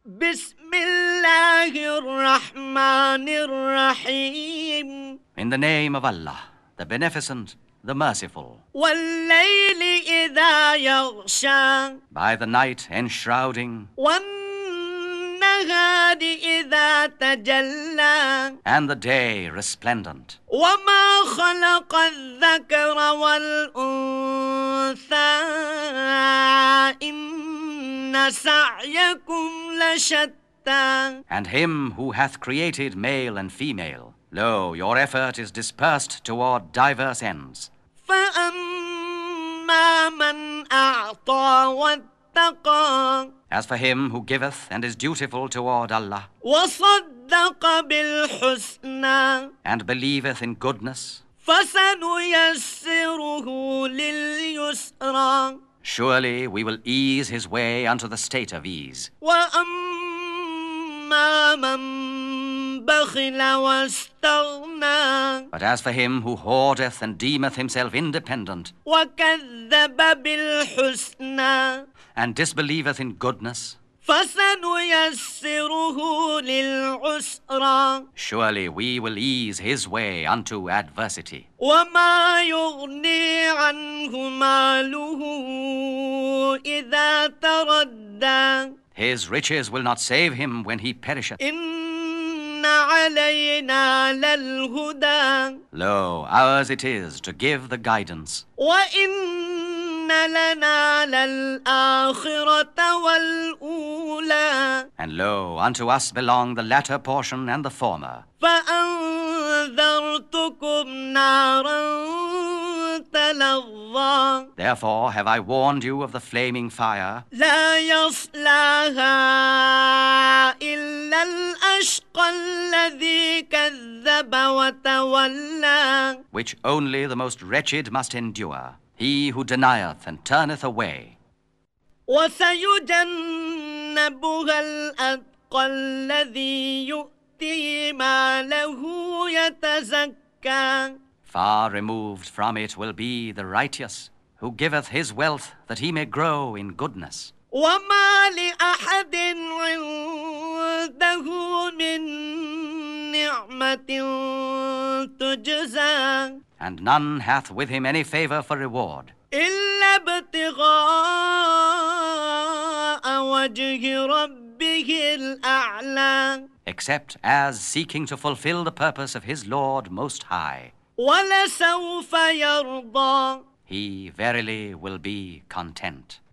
بسم الله الرحمن الرحيم. In the name of Allah, the Beneficent, the Merciful. والليل إذا يغشى. By the night enshrouding. والنهار إذا تجلى. And the day resplendent. وما خلق الذكر والأنثى إن سعيكم لشتى. And him who hath created male and female. Lo, your effort is dispersed toward diverse ends. فأما من أعطى واتقى. As for him who giveth and is dutiful toward Allah, وصدق بالحسنى. and believeth in goodness, فسنيسره لليسرى. surely we will ease his way unto the state of ease. وأما من بخل واستغنى. But as for him who hoardeth and deemeth himself independent, وكذب بالحسنى. and disbelieveth in goodness, فسنيسره للعسرى. surely we will ease his way unto adversity. وما يغني عنه ماله إذا تردى. His riches will not save him when he perisheth. إن علينا للهدى. Lo, ours it is to give the guidance. وإن لنا للآخرة والأولى. And lo, unto us belong the latter portion and the former. فأنذرتكم نارا تلظى. Therefore have I warned you of the flaming fire, لا يصلاها إلا الأشقى الذي كذب وتولى. which only the most wretched must endure, he who denieth and turneth away. وسيجنبها الأتقى الذي يؤتي ماله يتزكى. Far removed from it will be the righteous, who giveth his wealth that he may grow in goodness. وما لأحد عنده من نعمة تجزى. And none hath with him any favor for reward, إلا ابتغاء وجه ربه الأعلى. except as seeking to fulfill the purpose of his Lord Most High. ولسوف يرضى. He verily will be content.